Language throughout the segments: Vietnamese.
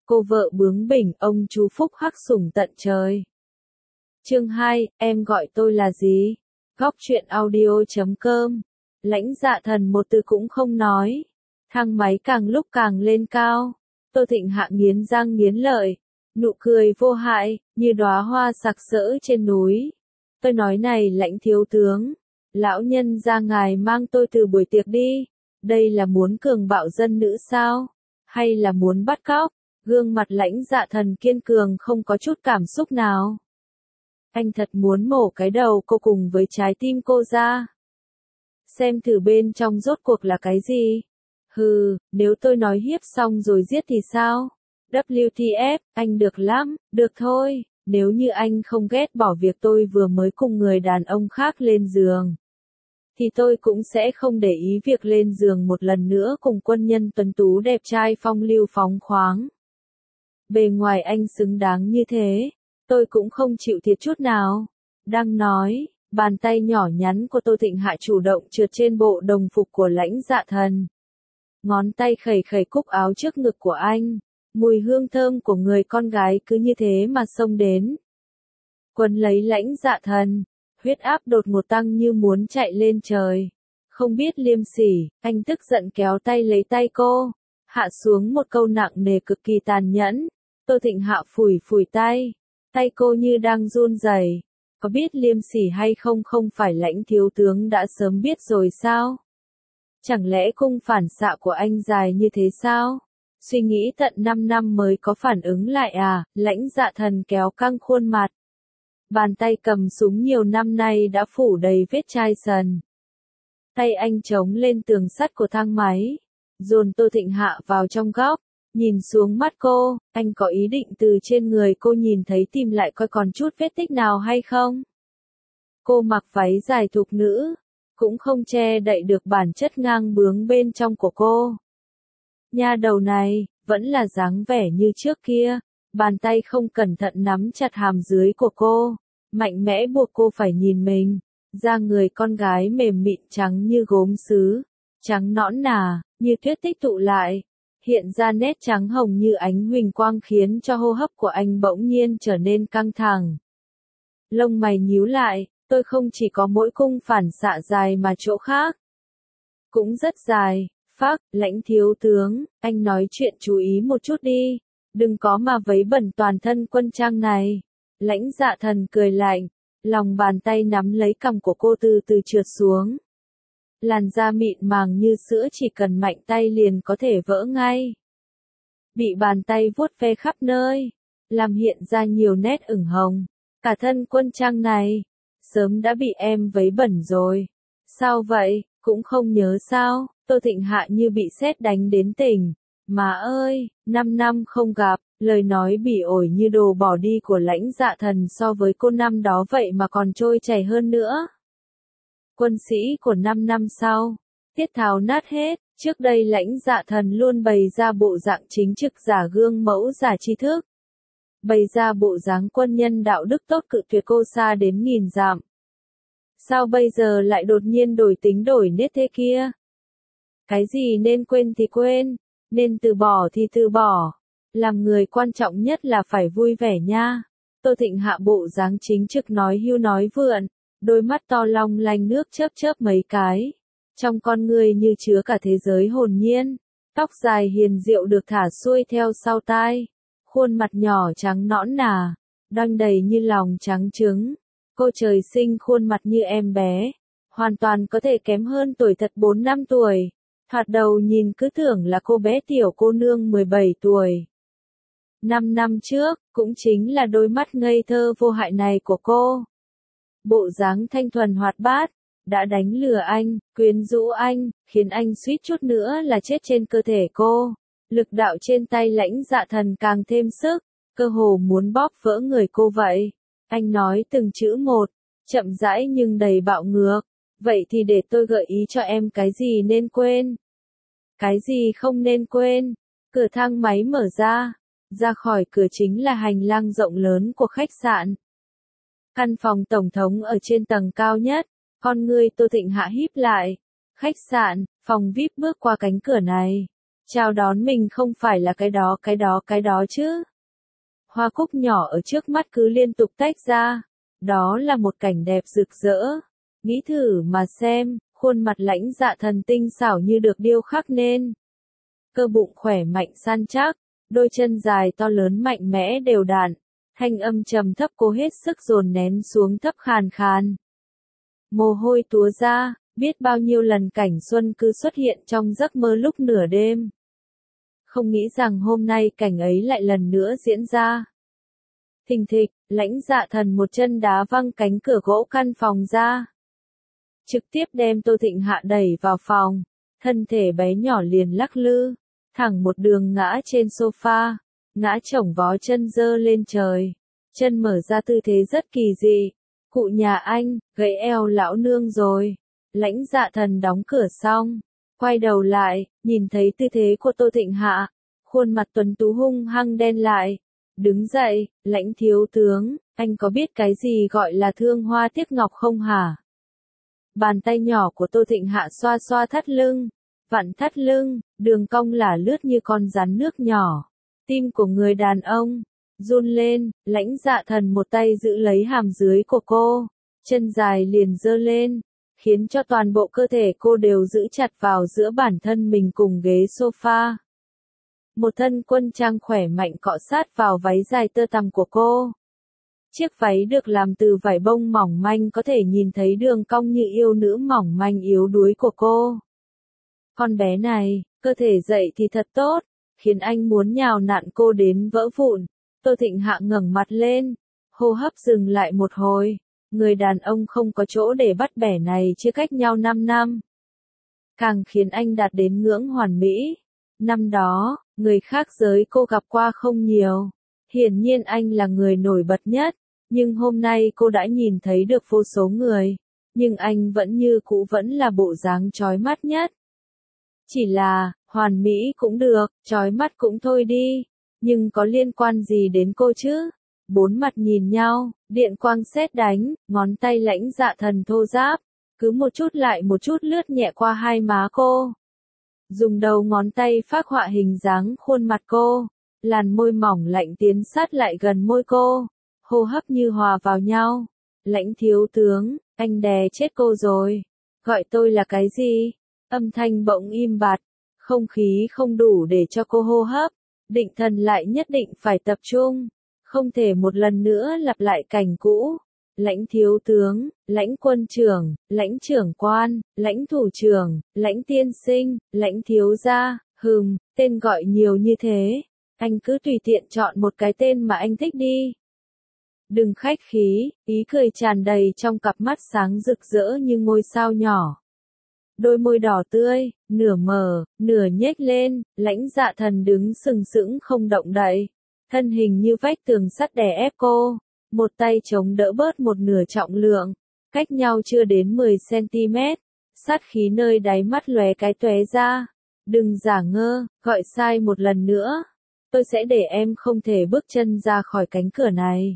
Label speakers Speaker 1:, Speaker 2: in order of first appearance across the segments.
Speaker 1: cô vợ bướng bỉnh, ông chú phúc hắc sủng tận trời. Chương 2, em gọi tôi là gì? Góc truyện audio.com. Lãnh Dạ Thần một từ cũng không nói. Thang máy càng lúc càng lên cao. Tô Thịnh Hạ nghiến răng nghiến lợi, nụ cười vô hại, như đóa hoa sặc sỡ trên núi. Tôi nói này Lãnh thiếu tướng, lão nhân gia ngài mang tôi từ buổi tiệc đi. Đây là muốn cường bạo dân nữ sao? Hay là muốn bắt cóc? Gương mặt Lãnh Dạ Thần kiên cường không có chút cảm xúc nào. Anh thật muốn mổ cái đầu cô cùng với trái tim cô ra. Xem thử bên trong rốt cuộc là cái gì? Hừ, nếu tôi nói hiếp xong rồi giết thì sao? WTF, anh được lắm, được thôi, nếu như anh không ghét bỏ việc tôi vừa mới cùng người đàn ông khác lên giường, thì tôi cũng sẽ không để ý việc lên giường một lần nữa cùng quân nhân tuấn tú đẹp trai phong lưu phóng khoáng. Bề ngoài anh xứng đáng như thế, tôi cũng không chịu thiệt chút nào. Đang nói, bàn tay nhỏ nhắn của Tô Thịnh Hạ chủ động trượt trên bộ đồng phục của Lãnh Dạ Thần. Ngón tay khẩy khẩy cúc áo trước ngực của anh, mùi hương thơm của người con gái cứ như thế mà xông đến. Quấn lấy Lãnh Dạ Thần, huyết áp đột ngột tăng như muốn chạy lên trời. Không biết liêm sỉ, anh tức giận kéo tay lấy tay cô, hạ xuống một câu nặng nề cực kỳ tàn nhẫn. Tô Thịnh Hạ phủi phủi tay cô như đang run rẩy. Có biết liêm sỉ hay không không phải Lãnh thiếu tướng đã sớm biết rồi sao? Chẳng lẽ cung phản xạ của anh dài như thế sao? Suy nghĩ tận 5 năm mới có phản ứng lại à? Lãnh Dạ Thần kéo căng khuôn mặt. Bàn tay cầm súng nhiều năm nay đã phủ đầy vết chai sần. Tay anh chống lên tường sắt của thang máy, dồn Tô Thịnh Hạ vào trong góc, nhìn xuống mắt cô, anh có ý định từ trên người cô nhìn thấy tìm lại coi còn chút vết tích nào hay không? Cô mặc váy dài thục nữ, cũng không che đậy được bản chất ngang bướng bên trong của cô. Nha đầu này, vẫn là dáng vẻ như trước kia, bàn tay không cẩn thận nắm chặt hàm dưới của cô, mạnh mẽ buộc cô phải nhìn mình, da người con gái mềm mịn trắng như gốm sứ, trắng nõn nà, như tuyết tích tụ lại, hiện ra nét trắng hồng như ánh huỳnh quang khiến cho hô hấp của anh bỗng nhiên trở nên căng thẳng. Lông mày nhíu lại. Tôi không chỉ có mỗi cung phản xạ dài mà chỗ khác cũng rất dài. Phác, Lãnh thiếu tướng, anh nói chuyện chú ý một chút đi, đừng có mà vấy bẩn toàn thân quân trang này. Lãnh Dạ Thần cười lạnh, lòng bàn tay nắm lấy cằm của cô từ từ trượt xuống. Làn da mịn màng như sữa chỉ cần mạnh tay liền có thể vỡ ngay. Bị bàn tay vuốt ve khắp nơi, làm hiện ra nhiều nét ửng hồng. Cả thân quân trang này sớm đã bị em vấy bẩn rồi. Sao vậy, cũng không nhớ sao? Tô Thịnh Hạ như bị sét đánh đến tỉnh. Má ơi, 5 năm không gặp, lời nói bỉ ổi như đồ bỏ đi của Lãnh Dạ Thần so với cô năm đó vậy mà còn trôi chảy hơn nữa. Quân sĩ của 5 năm sau, tiết tháo nát hết. Trước đây Lãnh Dạ Thần luôn bày ra bộ dạng chính trực giả gương mẫu giả tri thức, bày ra bộ dáng quân nhân đạo đức tốt cự tuyệt cô xa đến nghìn dặm. Sao bây giờ lại đột nhiên đổi tính đổi nết thế kia? Cái gì nên quên thì quên, nên từ bỏ thì từ bỏ. Làm người quan trọng nhất là phải vui vẻ nha. Tô Thịnh Hạ bộ dáng chính trực nói hưu nói vượn, đôi mắt to long lanh nước chớp chớp mấy cái. Trong con người như chứa cả thế giới hồn nhiên, tóc dài hiền diệu được thả xuôi theo sau tai. Khuôn mặt nhỏ trắng nõn nà, đong đầy như lòng trắng trứng. Cô trời sinh khuôn mặt như em bé, hoàn toàn có thể kém hơn tuổi thật 4 năm tuổi. Thoạt đầu nhìn cứ tưởng là cô bé tiểu cô nương 17 tuổi. 5 năm trước, cũng chính là đôi mắt ngây thơ vô hại này của cô. Bộ dáng thanh thuần hoạt bát, đã đánh lừa anh, quyến rũ anh, khiến anh suýt chút nữa là chết trên cơ thể cô. Lực đạo trên tay Lãnh Dạ Thần càng thêm sức, cơ hồ muốn bóp vỡ người cô vậy. Anh nói từng chữ một, chậm rãi nhưng đầy bạo ngược. Vậy thì để tôi gợi ý cho em cái gì nên quên. Cái gì không nên quên. Cửa thang máy mở ra khỏi cửa chính là hành lang rộng lớn của khách sạn. Căn phòng tổng thống ở trên tầng cao nhất, con người Tô Thịnh Hạ híp lại. Khách sạn, phòng VIP bước qua cánh cửa này. Chào đón mình không phải là cái đó chứ. Hoa cúc nhỏ ở trước mắt cứ liên tục tách ra. Đó là một cảnh đẹp rực rỡ. Nghĩ thử mà xem, khuôn mặt Lãnh Dạ Thần tinh xảo như được điêu khắc nên. Cơ bụng khỏe mạnh săn chắc, đôi chân dài to lớn mạnh mẽ đều đặn, thanh âm trầm thấp cố hết sức dồn nén xuống thấp khàn khàn. Mồ hôi túa ra, biết bao nhiêu lần cảnh xuân cứ xuất hiện trong giấc mơ lúc nửa đêm. Không nghĩ rằng hôm nay cảnh ấy lại lần nữa diễn ra. Thình thịch, Lãnh Dạ Thần một chân đá văng cánh cửa gỗ căn phòng ra. Trực tiếp đem Tô Thịnh Hạ đẩy vào phòng, thân thể bé nhỏ liền lắc lư, thẳng một đường ngã trên sofa, ngã chổng vó chân giơ lên trời, chân mở ra tư thế rất kỳ dị. Cụ nhà anh, gãy eo lão nương rồi. Lãnh Dạ Thần đóng cửa xong, quay đầu lại, nhìn thấy tư thế của Tô Thịnh Hạ, khuôn mặt tuấn tú hung hăng đen lại. Đứng dậy, Lãnh thiếu tướng, anh có biết cái gì gọi là thương hoa tiếc ngọc không hả? Bàn tay nhỏ của Tô Thịnh Hạ xoa xoa thắt lưng, vặn thắt lưng, đường cong là lướt như con rắn nước nhỏ. Tim của người đàn ông run lên, Lãnh Dạ Thần một tay giữ lấy hàm dưới của cô, chân dài liền giơ lên, khiến cho toàn bộ cơ thể cô đều giữ chặt vào giữa bản thân mình cùng ghế sofa. Một thân quân trang khỏe mạnh cọ sát vào váy dài tơ tằm của cô. Chiếc váy được làm từ vải bông mỏng manh có thể nhìn thấy đường cong như yêu nữ mỏng manh yếu đuối của cô. Con bé này, cơ thể dậy thì thật tốt, khiến anh muốn nhào nặn cô đến vỡ vụn. Tô Thịnh Hạ ngẩng mặt lên, hô hấp dừng lại một hồi. Người đàn ông không có chỗ để bắt bẻ này chia cách nhau 5 năm. Càng khiến anh đạt đến ngưỡng hoàn mỹ. Năm đó, người khác giới cô gặp qua không nhiều. Hiển nhiên anh là người nổi bật nhất. Nhưng hôm nay cô đã nhìn thấy được vô số người. Nhưng anh vẫn như cũ vẫn là bộ dáng chói mắt nhất. Chỉ là, hoàn mỹ cũng được, chói mắt cũng thôi đi. Nhưng có liên quan gì đến cô chứ? Bốn mặt nhìn nhau, điện quang sét đánh, ngón tay Lãnh Dạ Thần thô ráp, cứ một chút lại một chút lướt nhẹ qua hai má cô. Dùng đầu ngón tay phác họa hình dáng khuôn mặt cô, làn môi mỏng lạnh tiến sát lại gần môi cô, hô hấp như hòa vào nhau. Lãnh thiếu tướng, anh đè chết cô rồi. Gọi tôi là cái gì? Âm thanh bỗng im bặt, không khí không đủ để cho cô hô hấp, định thần lại nhất định phải tập trung, không thể một lần nữa lặp lại cảnh cũ. Lãnh thiếu tướng, Lãnh quân trưởng, Lãnh trưởng quan, Lãnh thủ trưởng, Lãnh tiên sinh, Lãnh thiếu gia, tên gọi nhiều như thế, anh cứ tùy tiện chọn một cái tên mà anh thích đi. Đừng khách khí, ý cười tràn đầy trong cặp mắt sáng rực rỡ như ngôi sao nhỏ. Đôi môi đỏ tươi, nửa mở, nửa nhếch lên, Lãnh Dạ Thần đứng sừng sững không động đậy. Thân hình như vách tường sắt đè ép cô, một tay chống đỡ bớt một nửa trọng lượng, cách nhau chưa đến 10 cm, sát khí nơi đáy mắt lóe cái tóe ra. Đừng giả ngơ, gọi sai một lần nữa, tôi sẽ để em không thể bước chân ra khỏi cánh cửa này.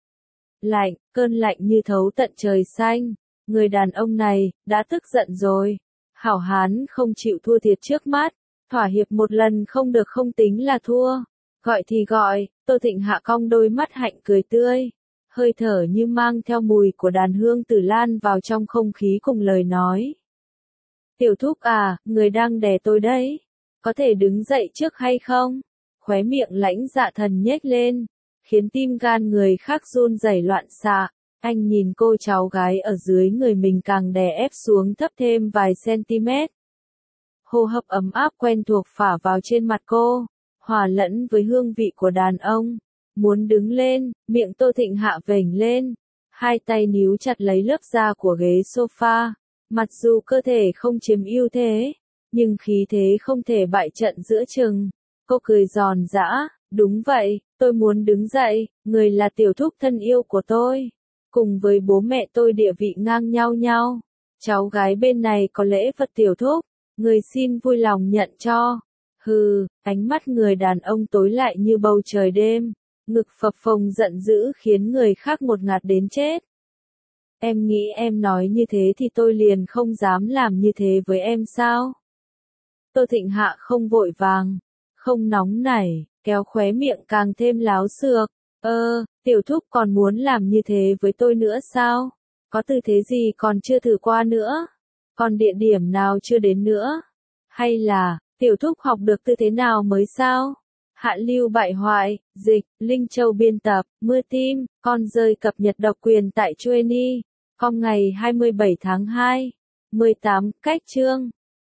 Speaker 1: Lạnh, cơn lạnh như thấu tận trời xanh, người đàn ông này, đã tức giận rồi. Hảo hán không chịu thua thiệt trước mắt, thỏa hiệp một lần không được không tính là thua. Gọi thì gọi, Tô Thịnh Hạ cong đôi mắt hạnh cười tươi, hơi thở như mang theo mùi của đàn hương tử lan vào trong không khí cùng lời nói. Tiểu thúc à, người đang đè tôi đấy, có thể đứng dậy trước hay không? Khóe miệng Lãnh Dạ Thần nhếch lên, khiến tim gan người khác run rẩy loạn xạ. Anh nhìn cô cháu gái ở dưới người mình càng đè ép xuống thấp thêm vài cm. Hô hấp ấm áp quen thuộc phả vào trên mặt cô, hòa lẫn với hương vị của đàn ông. Muốn đứng lên, miệng Tô Thịnh Hạ vểnh lên, hai tay níu chặt lấy lớp da của ghế sofa. Mặc dù cơ thể không chiếm ưu thế, nhưng khí thế không thể bại trận giữa chừng. Cô cười giòn giã, đúng vậy, tôi muốn đứng dậy, người là tiểu thúc thân yêu của tôi. Cùng với bố mẹ tôi địa vị ngang nhau nhau. Cháu gái bên này có lễ vật tiểu thúc, người xin vui lòng nhận cho. Ánh mắt người đàn ông tối lại như bầu trời đêm, ngực phập phồng giận dữ khiến người khác ngột ngạt đến chết. Em nghĩ em nói như thế thì tôi liền không dám làm như thế với em sao? Tô Thịnh Hạ không vội vàng, không nóng nảy, kéo khóe miệng càng thêm láo xược. Tiểu thúc còn muốn làm như thế với tôi nữa sao? Có tư thế gì còn chưa thử qua nữa? Còn địa điểm nào chưa đến nữa? Hay là, tiểu thúc học được tư thế nào mới sao? Hạ Lưu bại hoại, dịch, Linh Châu biên tập, Mưa Tim, con rơi cập nhật độc quyền tại Chueni. Com ngày 27 tháng 2. 18, cách chương.